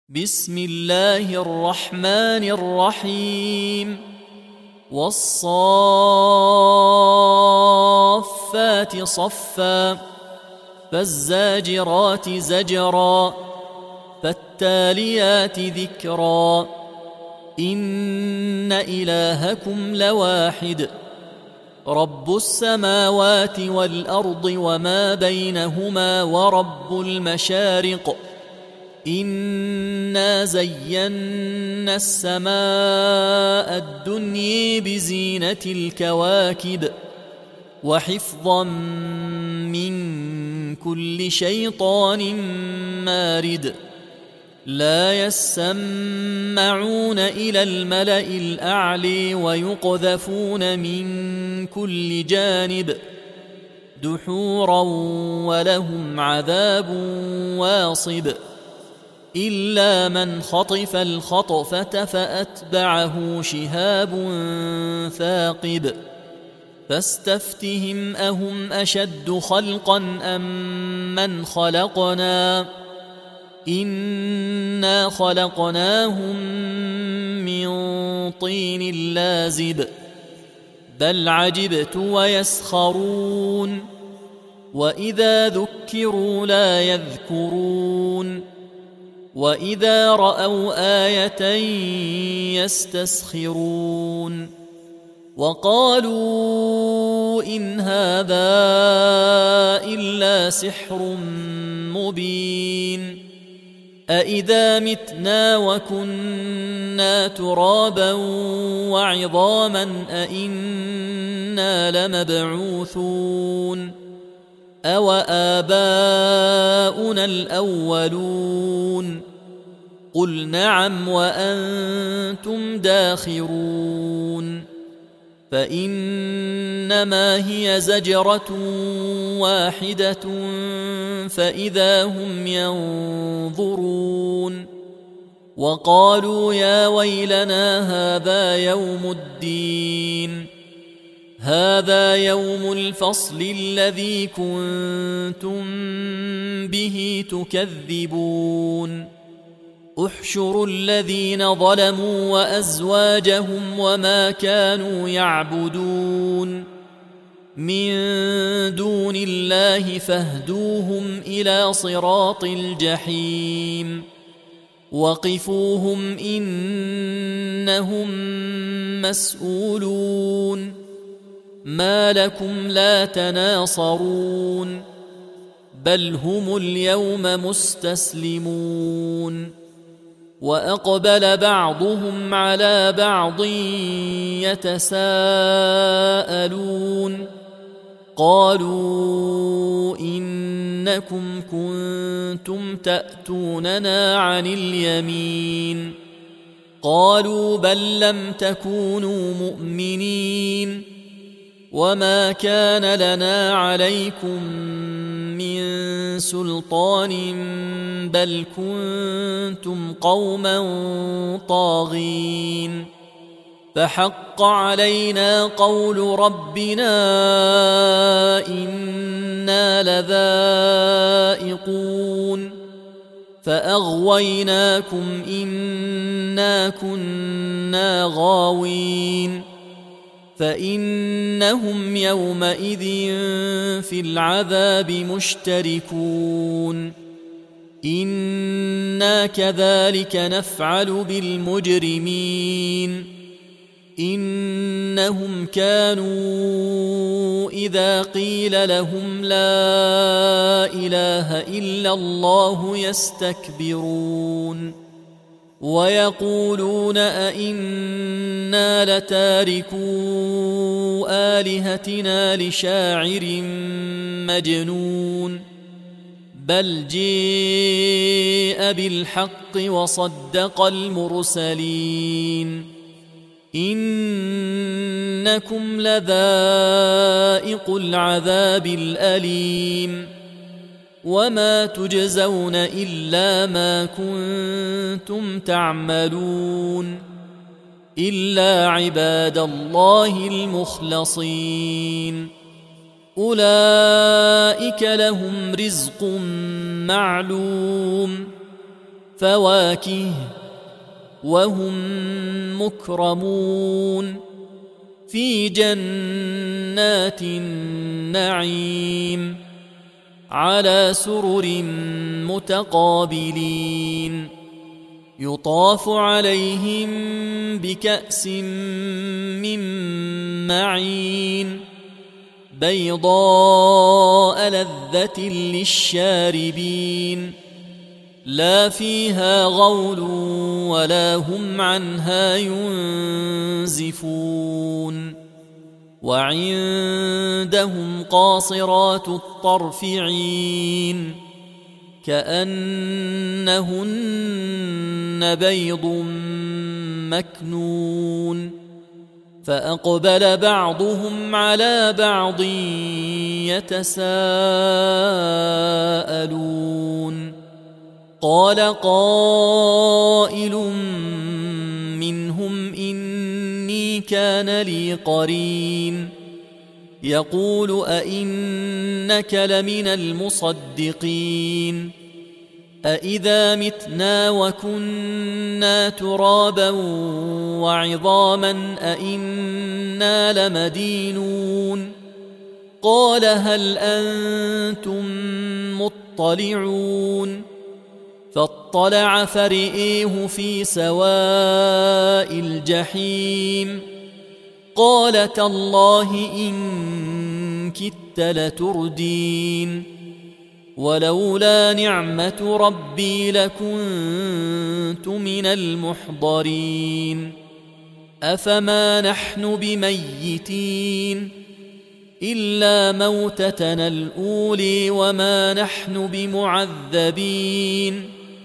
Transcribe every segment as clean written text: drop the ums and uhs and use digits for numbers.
بسم الله الرحمن الرحيم والصافات صفا فالزاجرات زجرا فالتاليات ذكرا إن إلهكم لواحد رب السماوات والأرض وما بينهما ورب المشارق إنا زينا السماء الدنيا بزينة الكواكب وحفظا من كل شيطان مارد لا يسمعون إلى الملأ الأعلى ويقذفون من كل جانب دحورا ولهم عذاب واصب إلا من خطف الخطفة فأتبعه شهاب ثاقب فاستفتهم أهم أشد خلقا أم من خلقنا إنا خلقناهم من طين لازب بل عجبت ويسخرون وإذا ذكروا لا يذكرون وإذا رأوا آية يستسخرون وقالوا إن هذا إلا سحر مبين أإذا متنا وكنا ترابا وعظاما أإنا لمبعوثون أوآباؤنا الأولون قل نعم وأنتم داخرون فإنما هي زجرة واحدة فإذا هم ينظرون وقالوا يا ويلنا هذا يوم الدين هذا يوم الفصل الذي كنتم به تكذبون احشروا الذين ظلموا وأزواجهم وما كانوا يعبدون من دون الله فاهدوهم إلى صراط الجحيم وقفوهم إنهم مسؤولون ما لكم لا تناصرون بل هم اليوم مستسلمون وأقبل بعضهم على بعض يتساءلون قالوا إنكم كنتم تأتوننا عن اليمين قالوا بل لم تكونوا مؤمنين وما كان لنا عليكم من سلطان بل كنتم قوما طاغين فحق علينا قول ربنا إنا لذائقون فأغويناكم إنا كنا غاوين فإنهم يومئذ في العذاب مشتركون إنا كذلك نفعل بالمجرمين إنهم كانوا إذا قيل لهم لا إله إلا الله يستكبرون ويقولون أئنا لتاركو آلهتنا لشاعر مجنون بل جاء بالحق وصدق المرسلين إنكم لذائق العذاب الأليم وما تجزون إلا ما كنتم تعملون إلا عباد الله المخلصين أولئك لهم رزق معلوم فواكه وهم مكرمون في جنات النعيم على سرر متقابلين يطاف عليهم بكأس من معين بيضاء لذة للشاربين لا فيها غول ولا هم عنها ينزفون وعندهم قاصرات الطرف عين كأنهن بيض مكنون فأقبل بعضهم على بعض يتساءلون قال قائل منهم إني كان لي قرين يقول أئنك لمن المصدقين أإذا متنا وكنا ترابا وعظاما أإنا لمدينون قال هل أنتم مطلعون فاطلع فرئيه في سواء الجحيم قال تالله إن كدت لتردين ولولا نعمة ربي لكنت من المحضرين أفما نحن بميتين إلا موتتنا الأولي وما نحن بمعذبين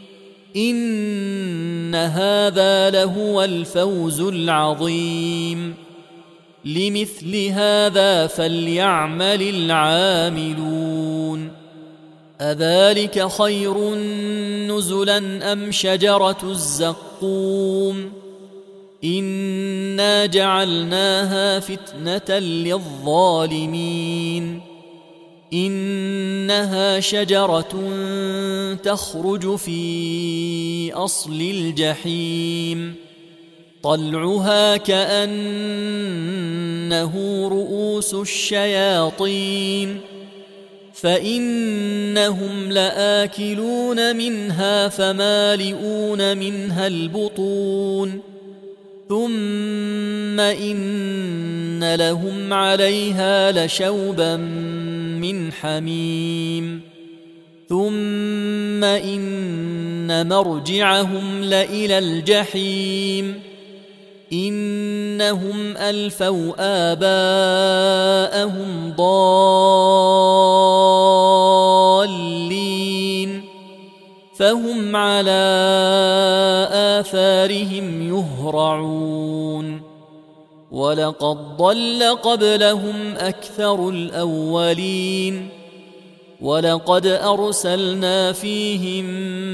إن هذا لهو الفوز العظيم لمثل هذا فليعمل العاملون أذلك خير نزلا أم شجرة الزقوم إنا جعلناها فتنة للظالمين إنها شجرة تخرج في أصل الجحيم طلعها كأنه رؤوس الشياطين فإنهم لآكلون منها فمالئون منها البطون ثم إن لهم عليها لشوبا من حميم ثم إن مرجعهم لإلى الجحيم إنهم ألفوا آباءهم ضالين فهم على آثارهم يهرعون ولقد ضل قبلهم أكثر الأولين ولقد أرسلنا فيهم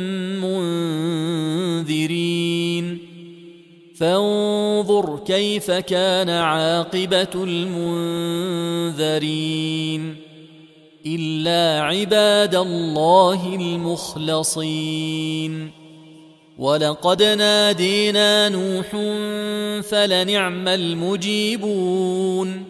منذرين فانظر كيف كان عاقبة المنذرين إلا عباد الله المخلصين ولقد نادينا نوح فلنعم المجيبون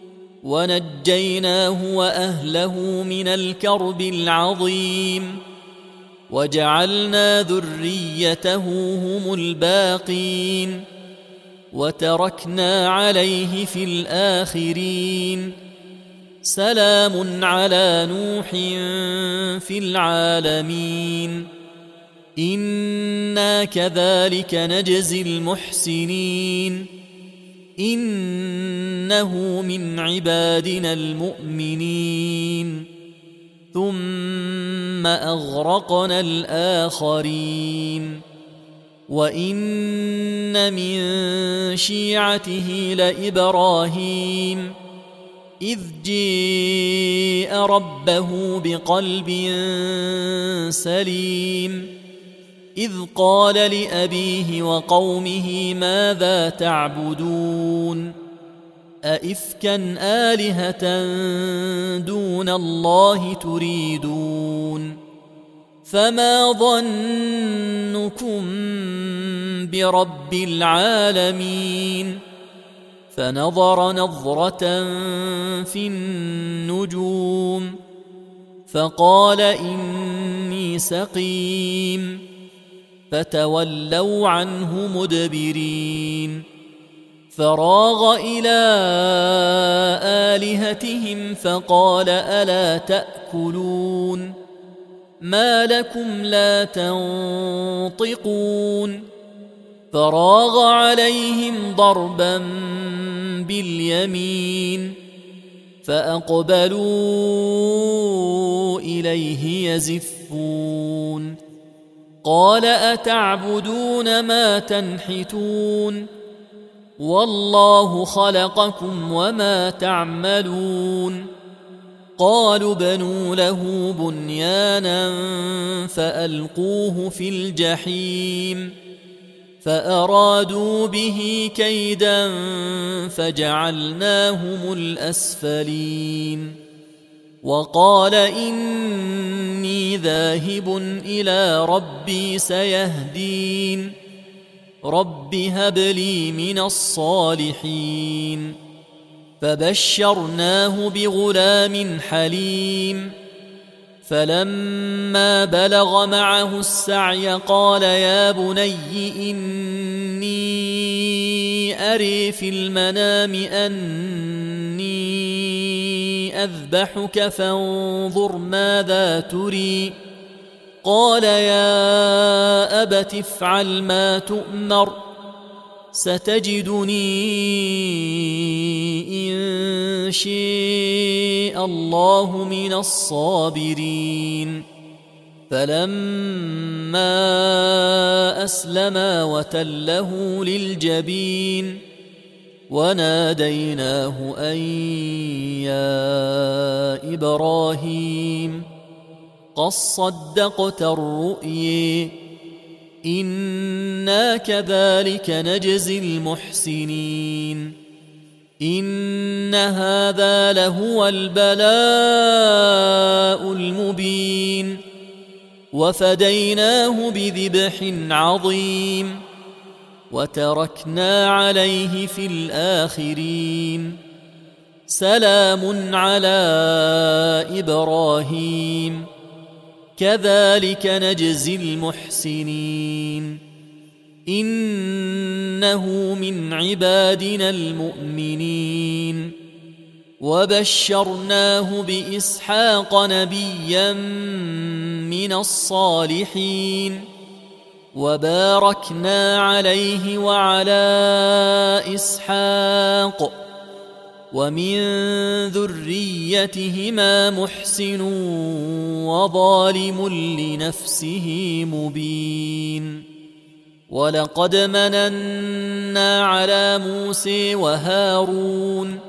ونجيناه وأهله من الكرب العظيم وجعلنا ذريته هم الباقين وتركنا عليه في الآخرين سلام على نوح في العالمين إنا كذلك نجزي المحسنين إنه من عبادنا المؤمنين ثم أغرقنا الآخرين وإن من شيعته لإبراهيم إذ جاء ربه بقلب سليم إذ قال لأبيه وقومه ماذا تعبدون أئفكا آلهة دون الله تريدون فما ظنكم برب العالمين؟ فنظر نظرة في النجوم فقال إني سقيم، فتولوا عنه مدبرين. فراغ إلى آلهتهم فقال ألا تأكلون؟ ما لكم لا تنطقون؟ فراغ عليهم ضربا باليمين فأقبلوا إليه يزفون. قال أتعبدون ما تنحتون؟ والله خلقكم وما تعملون. قالوا بنوا له بنيانا فألقوه في الجحيم، فأرادوا به كيدا فجعلناهم الأسفلين. وقال إني ذاهب إلى ربي سيهدين. رب هب لي من الصالحين. فبشرناه بغلام حليم. فلما بلغ معه السعي قال يا بني إني أري في المنام أني أذبحك فانظر ماذا تري. قال يا أبت افعل ما تؤمر، ستجدني إن شاء الله من الصابرين. فلما أسلما وتله للجبين وناديناه أن يا إبراهيم قد صدقت الرؤيا إنا كذلك نجزي المحسنين. إن هذا لهو البلاء المبين. وفديناه بذبح عظيم وتركنا عليه في الآخرين. سلام على إبراهيم كذلك نجزي المحسنين. إنه من عبادنا المؤمنين. وبشرناه بإسحاق نبيا من الصالحين. وباركنا عليه وعلى إسحاق ومن ذريتهما محسن وظالم لنفسه مبين. ولقد مننا على موسى وهارون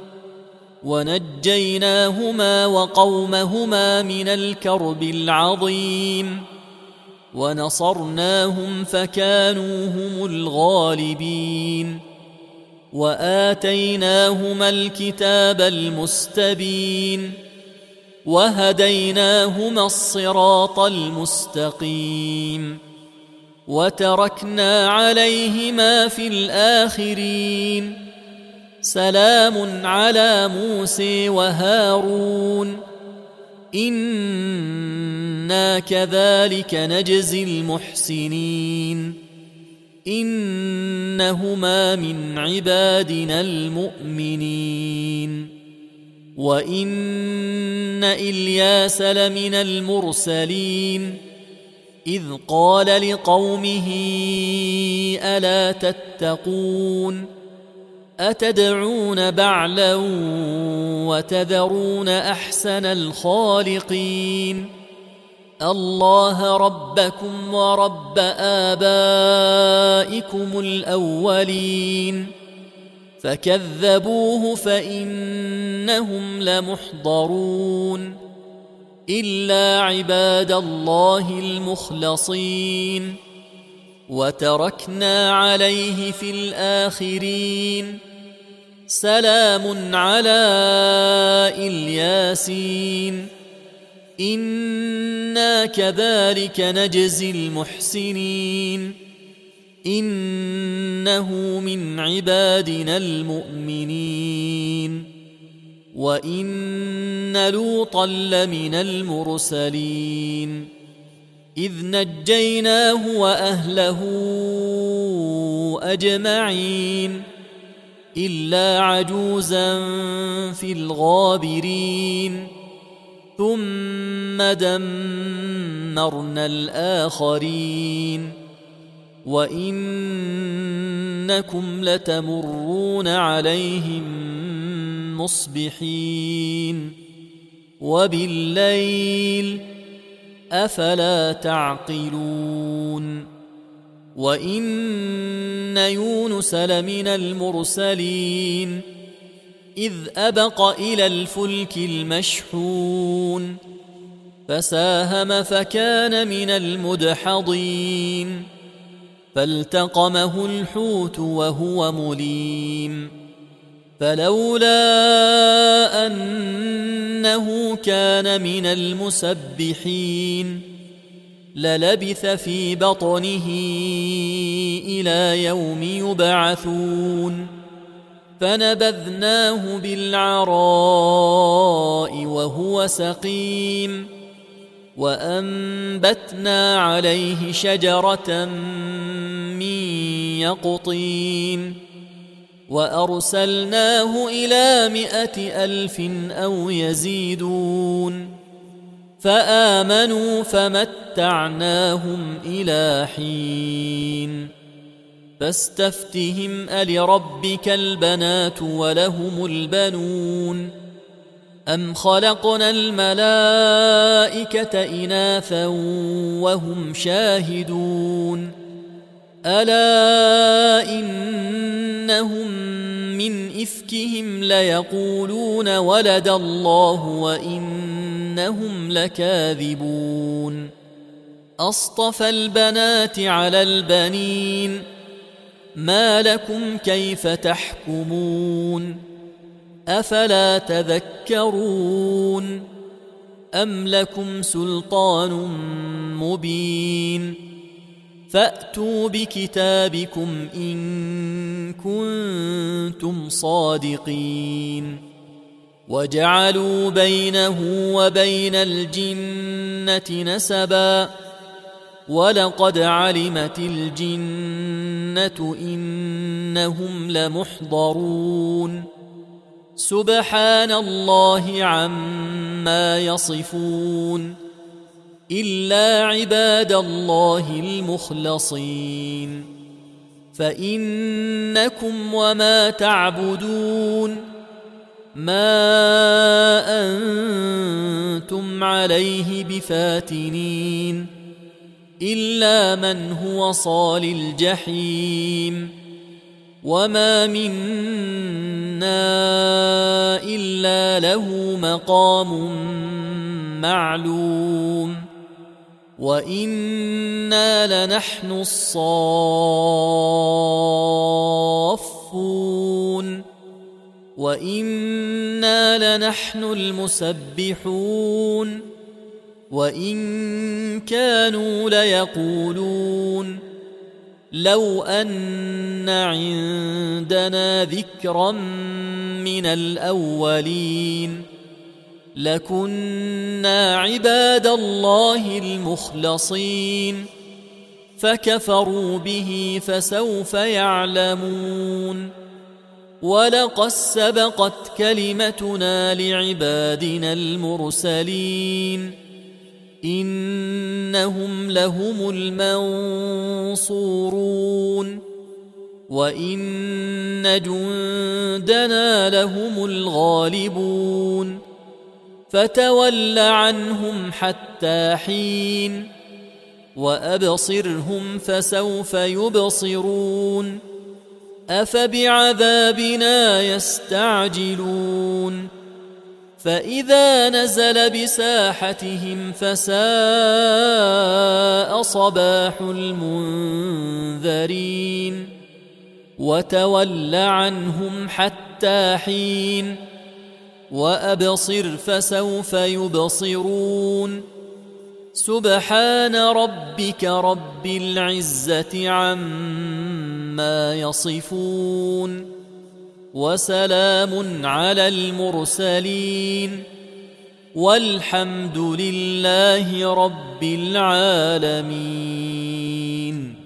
ونجيناهما وقومهما من الكرب العظيم ونصرناهم فكانوا هم الغالبين. وآتيناهما الكتاب المستبين وهديناهما الصراط المستقيم. وتركنا عليهما في الآخرين. سلام على موسى وهارون إنا كذلك نجزي المحسنين. إنهما من عبادنا المؤمنين. وإن إلياس لمن المرسلين إذ قال لقومه ألا تتقون أتدعون بعلا وتذرون أحسن الخالقين الله ربكم ورب آبائكم الأولين. فكذبوه فإنهم لمحضرون إلا عباد الله المخلصين. وتركنا عليه في الآخرين. سلام على الياسين إنا كذلك نجزي المحسنين إنه من عبادنا المؤمنين وإن لوطا لمن المرسلين إذ نجيناه وأهله أجمعين إلا عجوزا في الغابرين ثم دمرنا الآخرين وإنكم لتمرون عليهم مصبحين وبالليل أفلا تعقلون وإن يونس لمن المرسلين إذ أبق إلى الفلك المشحون فساهم فكان من المدحضين فالتقمه الحوت وهو مليم فلولا أنه كان من المسبحين للبث في بطنه إلى يوم يبعثون فنبذناه بالعراء وهو سقيم وأنبتنا عليه شجرة من يقطين وأرسلناه إلى 100,000 أو يزيدون فآمنوا فمتعناهم إلى حين فاستفتهم ألربك البنات ولهم البنون أم خلقنا الملائكة إناثا وهم شاهدون ألا إنهم من إفكهم ليقولون ولد الله وإنهم لكاذبون أصطفى البنات على البنين ما لكم كيف تحكمون أفلا تذكرون أم لكم سلطان مبين فأتوا بكتابكم إن كنتم صادقين وجعلوا بينه وبين الجنة نسبا ولقد علمت الجنة إنهم لمحضرون سبحان الله عما يصفون إلا عباد الله المخلصين فإنكم وما تعبدون ما أنتم عليه بفاتنين إلا من هو صال الجحيم وما منا إلا له مقام معلوم وإنا لنحن الصافون وإنا لنحن المسبحون وإن كانوا ليقولون لو أن عندنا ذكرا من الأولين لكنا عباد الله المخلصين فكفروا به فسوف يعلمون ولقد سبقت كلمتنا لعبادنا المرسلين إنهم لهم المنصورون وإن جندنا لهم الغالبون فتول عنهم حتى حين وأبصرهم فسوف يبصرون أفبعذابنا يستعجلون فإذا نزل بساحتهم فساء صباح وأبصر فسوف يبصرون سبحان ربك رب العزة عما يصفون وسلام على المرسلين والحمد لله رب العالمين.